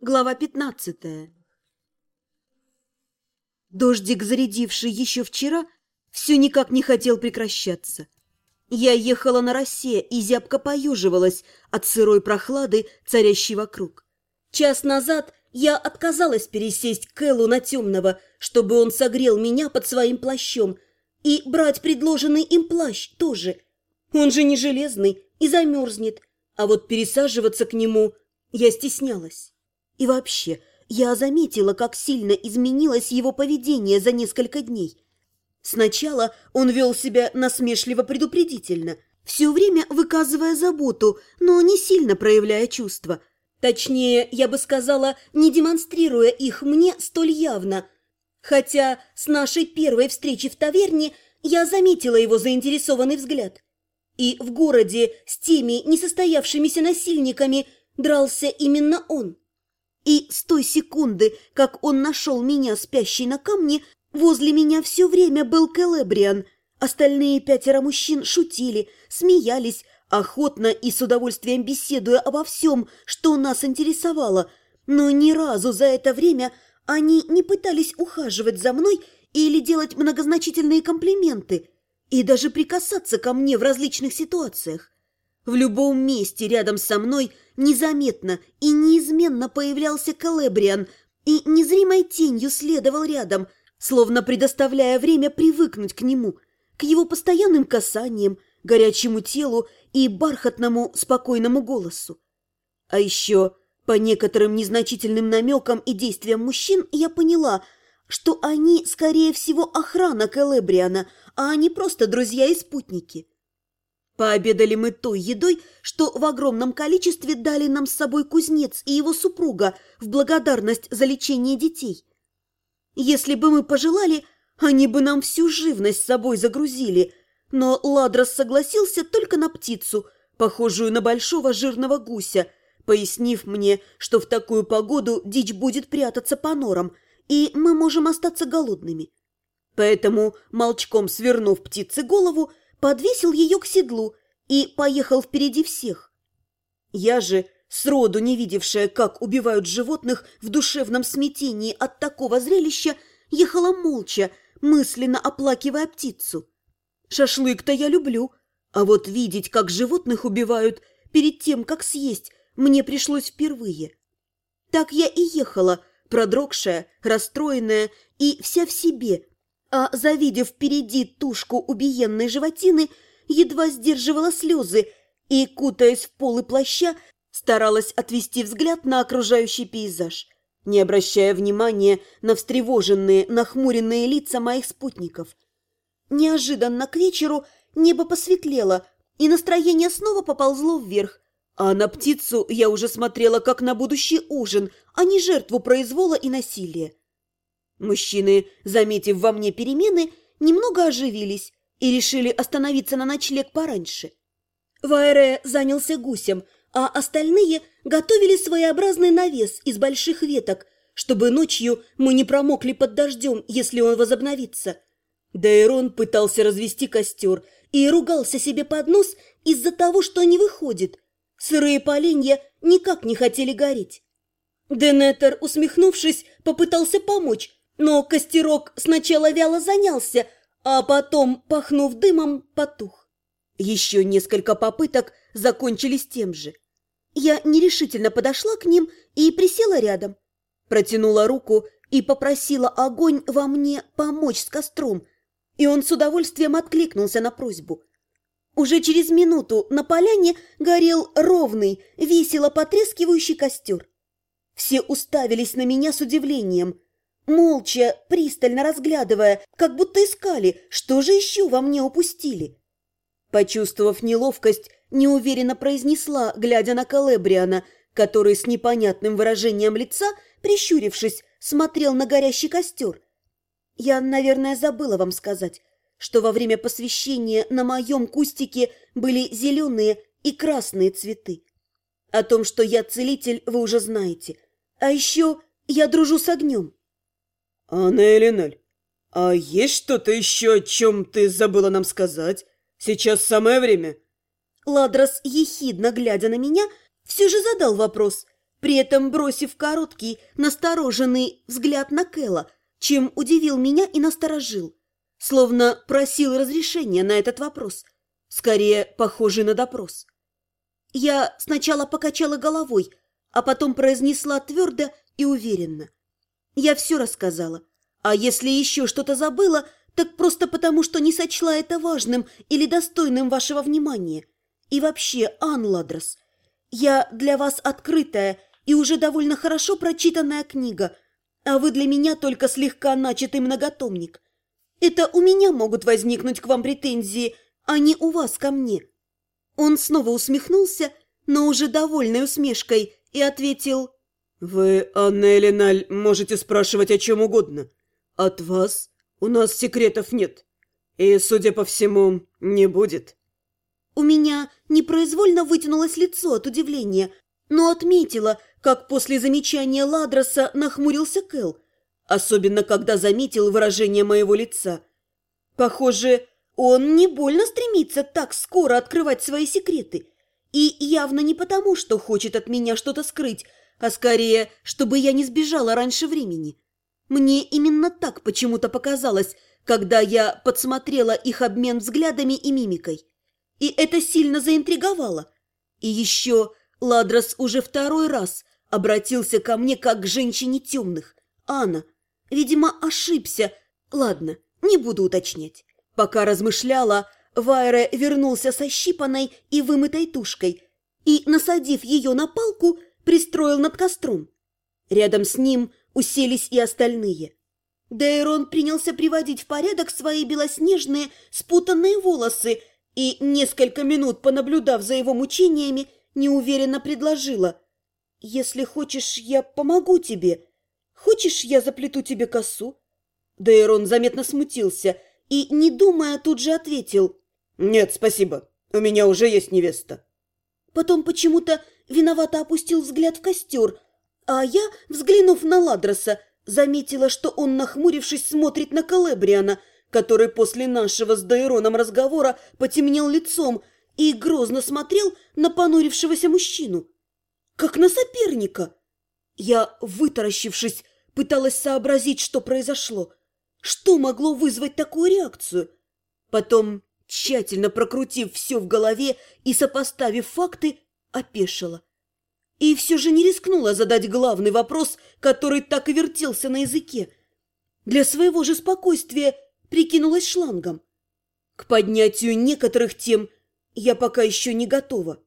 Глава 15. Дождик, зарядивший еще вчера, все никак не хотел прекращаться. Я ехала на росе и зябко поеживалась от сырой прохлады, царящей вокруг. Час назад я отказалась пересесть к Эллу на темного, чтобы он согрел меня под своим плащом, и брать предложенный им плащ тоже. Он же не железный и замерзнет, а вот пересаживаться к нему я стеснялась. И вообще, я заметила, как сильно изменилось его поведение за несколько дней. Сначала он вел себя насмешливо-предупредительно, все время выказывая заботу, но не сильно проявляя чувства. Точнее, я бы сказала, не демонстрируя их мне столь явно. Хотя с нашей первой встречи в таверне я заметила его заинтересованный взгляд. И в городе с теми несостоявшимися насильниками дрался именно он. И с той секунды, как он нашел меня спящей на камне, возле меня все время был Келебриан. Остальные 5 мужчин шутили, смеялись, охотно и с удовольствием беседуя обо всем, что нас интересовало, но ни разу за это время они не пытались ухаживать за мной или делать многозначительные комплименты, и даже прикасаться ко мне в различных ситуациях. В любом месте рядом со мной незаметно и неизменно появлялся Келебриан и незримой тенью следовал рядом, словно предоставляя время привыкнуть к нему, к его постоянным касаниям, горячему телу и бархатному спокойному голосу. А еще по некоторым незначительным намекам и действиям мужчин я поняла, что они, скорее всего, охрана Келебриана, а не просто друзья и спутники. Пообедали мы той едой, что в огромном количестве дали нам с собой кузнец и его супруга в благодарность за лечение детей. Если бы мы пожелали, они бы нам всю живность с собой загрузили, но Ладрос согласился только на птицу, похожую на большого жирного гуся, пояснив мне, что в такую погоду дичь будет прятаться по норам, и мы можем остаться голодными. Поэтому, молчком свернув птице голову, подвесил ее к седлу и поехал впереди всех. Я же, сроду не видевшая, как убивают животных в душевном смятении от такого зрелища, ехала молча, мысленно оплакивая птицу. Шашлык-то я люблю, а вот видеть, как животных убивают перед тем, как съесть, мне пришлось впервые. Так я и ехала, продрогшая, расстроенная и вся в себе, а, завидев впереди тушку убиенной животины, едва сдерживала слезы и, кутаясь в полы плаща, старалась отвести взгляд на окружающий пейзаж, не обращая внимания на встревоженные, нахмуренные лица моих спутников. Неожиданно к вечеру небо посветлело, и настроение снова поползло вверх, а на птицу я уже смотрела как на будущий ужин, а не жертву произвола и насилия. Мужчины, заметив во мне перемены, немного оживились и решили остановиться на ночлег пораньше. Ваэре занялся гусем, а остальные готовили своеобразный навес из больших веток, чтобы ночью мы не промокли под дождем, если он возобновится. Дейрон пытался развести костер и ругался себе под нос из-за того, что не выходит. Сырые поленья никак не хотели гореть. Денетер, усмехнувшись, попытался помочь, но костерок сначала вяло занялся, а потом, пахнув дымом, потух. Еще несколько попыток закончились тем же. Я нерешительно подошла к ним и присела рядом. Протянула руку и попросила огонь во мне помочь с костром, и он с удовольствием откликнулся на просьбу. Уже через минуту на поляне горел ровный, весело потрескивающий костер. Все уставились на меня с удивлением, молча, пристально разглядывая, как будто искали, что же еще во мне упустили. Почувствовав неловкость, неуверенно произнесла, глядя на Келебриана, который с непонятным выражением лица, прищурившись, смотрел на горящий костер. Я, наверное, забыла вам сказать, что во время посвящения на моем кустике были зеленые и красные цветы. О том, что я целитель, вы уже знаете. А еще я дружу с огнем. «Анна Элинель, а есть что-то еще, о чем ты забыла нам сказать? Сейчас самое время». Ладрос, ехидно глядя на меня, все же задал вопрос, при этом бросив короткий, настороженный взгляд на Кэла, чем удивил меня и насторожил, словно просил разрешения на этот вопрос, скорее похожий на допрос. Я сначала покачала головой, а потом произнесла твердо и уверенно. Я все рассказала, а если еще что-то забыла, так просто потому, что не сочла это важным или достойным вашего внимания. И вообще, Ан Ладрос, я для вас открытая и уже довольно хорошо прочитанная книга, а вы для меня только слегка начатый многотомник. Это у меня могут возникнуть к вам претензии, а не у вас ко мне». Он снова усмехнулся, но уже довольной усмешкой, и ответил: «Вы, Анна Элиналь, можете спрашивать о чем угодно. От вас у нас секретов нет. И, судя по всему, не будет». У меня непроизвольно вытянулось лицо от удивления, но отметила, как после замечания Ладроса нахмурился Кэл, особенно когда заметил выражение моего лица. Похоже, он не больно стремится так скоро открывать свои секреты. И явно не потому, что хочет от меня что-то скрыть, а скорее, чтобы я не сбежала раньше времени. Мне именно так почему-то показалось, когда я подсмотрела их обмен взглядами и мимикой. И это сильно заинтриговало. И еще Ладрос уже второй раз обратился ко мне как к женщине темных. Анна, видимо, ошибся. Ладно, не буду уточнять. Пока размышляла, Вайре вернулся со щипанной и вымытой тушкой и, насадив ее на палку, пристроил над костром. Рядом с ним уселись и остальные. Дейрон принялся приводить в порядок свои белоснежные спутанные волосы и, несколько минут понаблюдав за его мучениями, неуверенно предложила: «Если хочешь, я помогу тебе. Хочешь, я заплету тебе косу?» Дейрон заметно смутился и, не думая, тут же ответил: «Нет, спасибо. У меня уже есть невеста». Потом почему-то виновато опустил взгляд в костер, а я, взглянув на Ладроса, заметила, что он, нахмурившись, смотрит на Калебриана, который после нашего с Дейроном разговора потемнел лицом и грозно смотрел на понурившегося мужчину, как на соперника. Я, вытаращившись, пыталась сообразить, что произошло, что могло вызвать такую реакцию. Потом, тщательно прокрутив все в голове и сопоставив факты, опешила. И все же не рискнула задать главный вопрос, который так и вертелся на языке. Для своего же спокойствия прикинулась шлангом. К поднятию некоторых тем я пока еще не готова.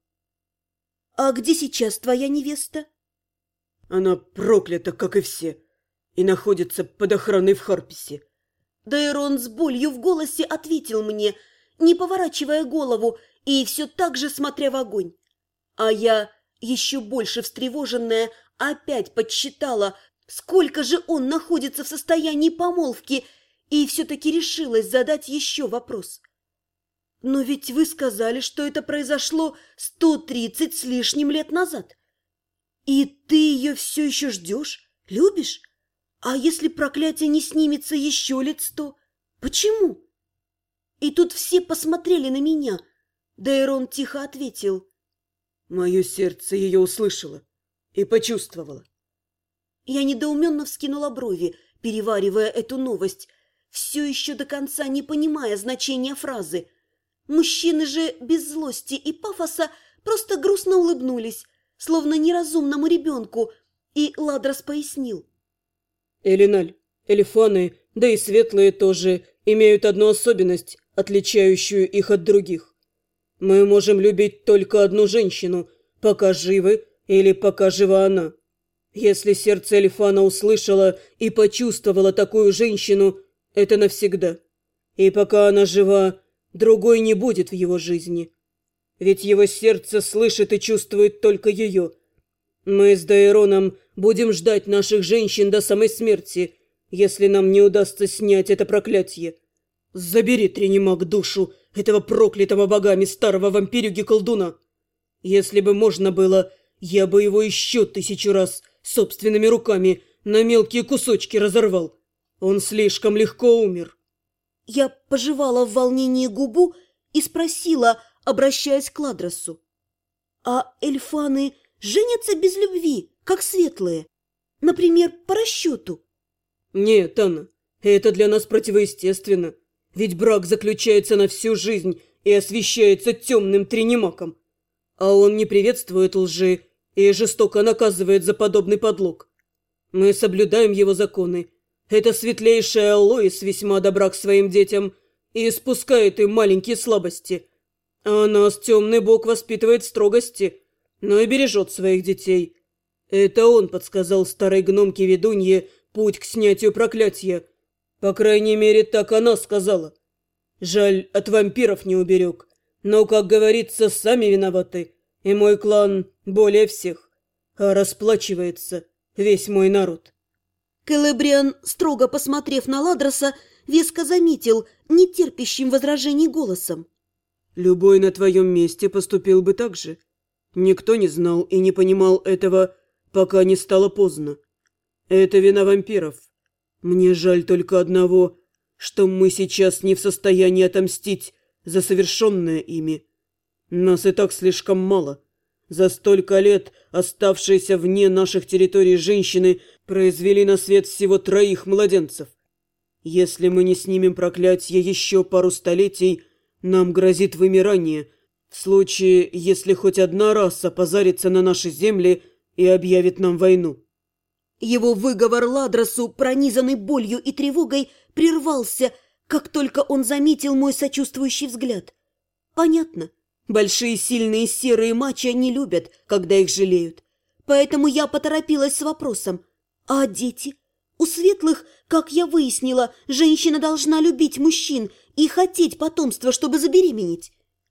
«А где сейчас твоя невеста?» «Она проклята, как и все, и находится под охраной в Харписе». Дейрон с болью в голосе ответил мне, не поворачивая голову и все так же смотря в огонь. А я, еще больше встревоженная, опять подсчитала, сколько же он находится в состоянии помолвки, и все-таки решилась задать еще вопрос. «Но ведь вы сказали, что это произошло 130 с лишним лет назад. И ты ее все еще ждешь, любишь? А если проклятие не снимется еще лет 100? Почему?» И тут все посмотрели на меня. Дейрон тихо ответил: «Мое сердце ее услышало и почувствовало». Я недоуменно вскинула брови, переваривая эту новость, все еще до конца не понимая значения фразы. Мужчины же без злости и пафоса просто грустно улыбнулись, словно неразумному ребенку, и Ладрос пояснил: «Элиналь, эльфаны, да и светлые тоже, имеют одну особенность, отличающую их от других. Мы можем любить только одну женщину, пока живы или пока жива она. Если сердце эльфана услышало и почувствовало такую женщину, это навсегда. И пока она жива, другой не будет в его жизни. Ведь его сердце слышит и чувствует только ее. Мы с Дейроном будем ждать наших женщин до самой смерти, если нам не удастся снять это проклятие. Забери, Тренимаг, душу этого проклятого богами старого вампирюги-колдуна. Если бы можно было, я бы его еще 1000 раз собственными руками на мелкие кусочки разорвал. Он слишком легко умер». Я пожевала в волнении губу и спросила, обращаясь к Ладросу: «А эльфаны женятся без любви, как светлые. Например, по расчету. Нет, Анна, это для нас противоестественно. Ведь брак заключается на всю жизнь и освящается темным тринимаком. А он не приветствует лжи и жестоко наказывает за подобный подлог. Мы соблюдаем его законы. Это светлейшая Лоис весьма добра к своим детям и спускает им маленькие слабости. А нас темный бог воспитывает в строгости, но и бережет своих детей. Это он подсказал старой гномке-ведунье путь к снятию проклятия. По крайней мере, так она сказала. Жаль, от вампиров не уберег. Но, как говорится, сами виноваты. И мой клан более всех. А расплачивается весь мой народ. Келебриан, строго посмотрев на Ладроса, веско заметил, нетерпящим возражений голосом. Любой на твоем месте поступил бы так же. Никто не знал и не понимал этого, пока не стало поздно. Это вина вампиров. Мне жаль только одного, что мы сейчас не в состоянии отомстить за совершенное ими. Нас и так слишком мало. За столько лет оставшиеся вне наших территорий женщины произвели на свет всего 3 младенцев. Если мы не снимем проклятие еще пару столетий, нам грозит вымирание, в случае, если хоть одна раса позарится на наши земли и объявит нам войну. Его выговор Ладросу, пронизанный болью и тревогой, прервался, как только он заметил мой сочувствующий взгляд. Понятно. Большие сильные серые мачо не любят, когда их жалеют. Поэтому я поторопилась с вопросом. А дети? У светлых, как я выяснила, женщина должна любить мужчин и хотеть потомства, чтобы забеременеть.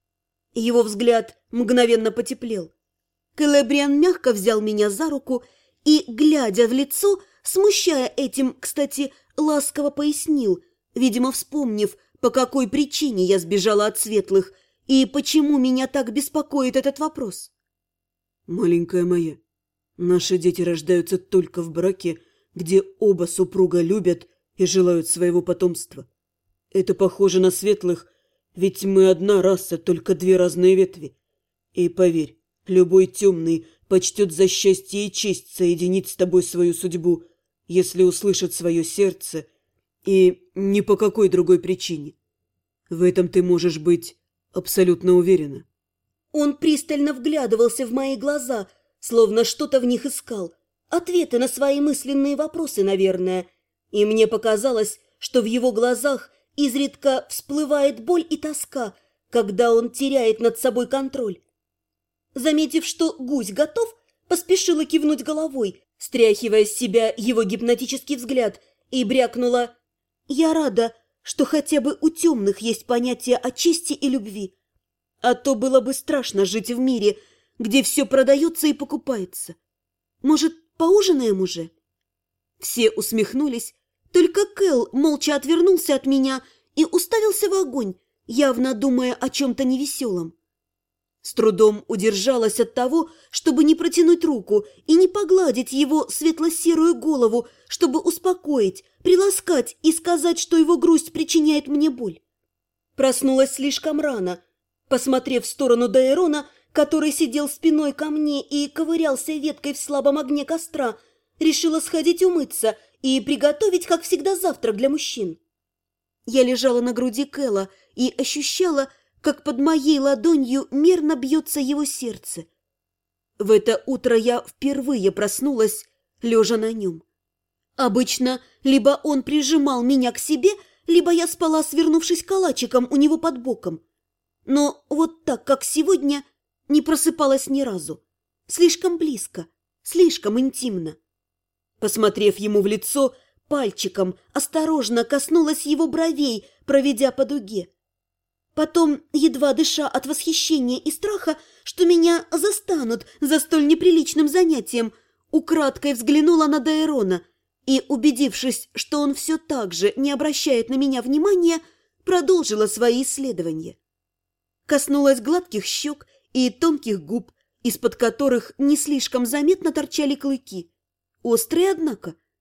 Его взгляд мгновенно потеплел. Келебриан мягко взял меня за руку и, глядя в лицо, смущая этим, кстати, ласково пояснил, видимо, вспомнив, по какой причине я сбежала от светлых и почему меня так беспокоит этот вопрос. «Маленькая моя, наши дети рождаются только в браке, где оба супруга любят и желают своего потомства. Это похоже на светлых, ведь мы одна раса, только 2 разные ветви. И поверь, любой темный почтет за счастье и честь соединить с тобой свою судьбу, если услышит свое сердце, и ни по какой другой причине. В этом ты можешь быть абсолютно уверена». Он пристально вглядывался в мои глаза, словно что-то в них искал. Ответы на свои мысленные вопросы, наверное. И мне показалось, что в его глазах изредка всплывает боль и тоска, когда он теряет над собой контроль. Заметив, что гусь готов, поспешила кивнуть головой, стряхивая с себя его гипнотический взгляд, и брякнула: «Я рада, что хотя бы у темных есть понятие о чести и любви. А то было бы страшно жить в мире, где все продается и покупается. Может, поужинаем уже?» Все усмехнулись, только Кэл молча отвернулся от меня и уставился в огонь, явно думая о чем-то невеселом. С трудом удержалась от того, чтобы не протянуть руку и не погладить его светло-серую голову, чтобы успокоить, приласкать и сказать, что его грусть причиняет мне боль. Проснулась слишком рано. Посмотрев в сторону Дейрона, который сидел спиной ко мне и ковырялся веткой в слабом огне костра, решила сходить умыться и приготовить, как всегда, завтрак для мужчин. Я лежала на груди Кэла и ощущала, как под моей ладонью мерно бьется его сердце. В это утро я впервые проснулась, лежа на нем. Обычно либо он прижимал меня к себе, либо я спала, свернувшись калачиком у него под боком. Но вот так, как сегодня, не просыпалась ни разу. Слишком близко, слишком интимно. Посмотрев ему в лицо, пальчиком осторожно коснулась его бровей, проведя по дуге. Потом, едва дыша от восхищения и страха, что меня застанут за столь неприличным занятием, украдкой взглянула на Дейрона и, убедившись, что он все так же не обращает на меня внимания, продолжила свои исследования. Коснулась гладких щек и тонких губ, из-под которых не слишком заметно торчали клыки. Острые, однако.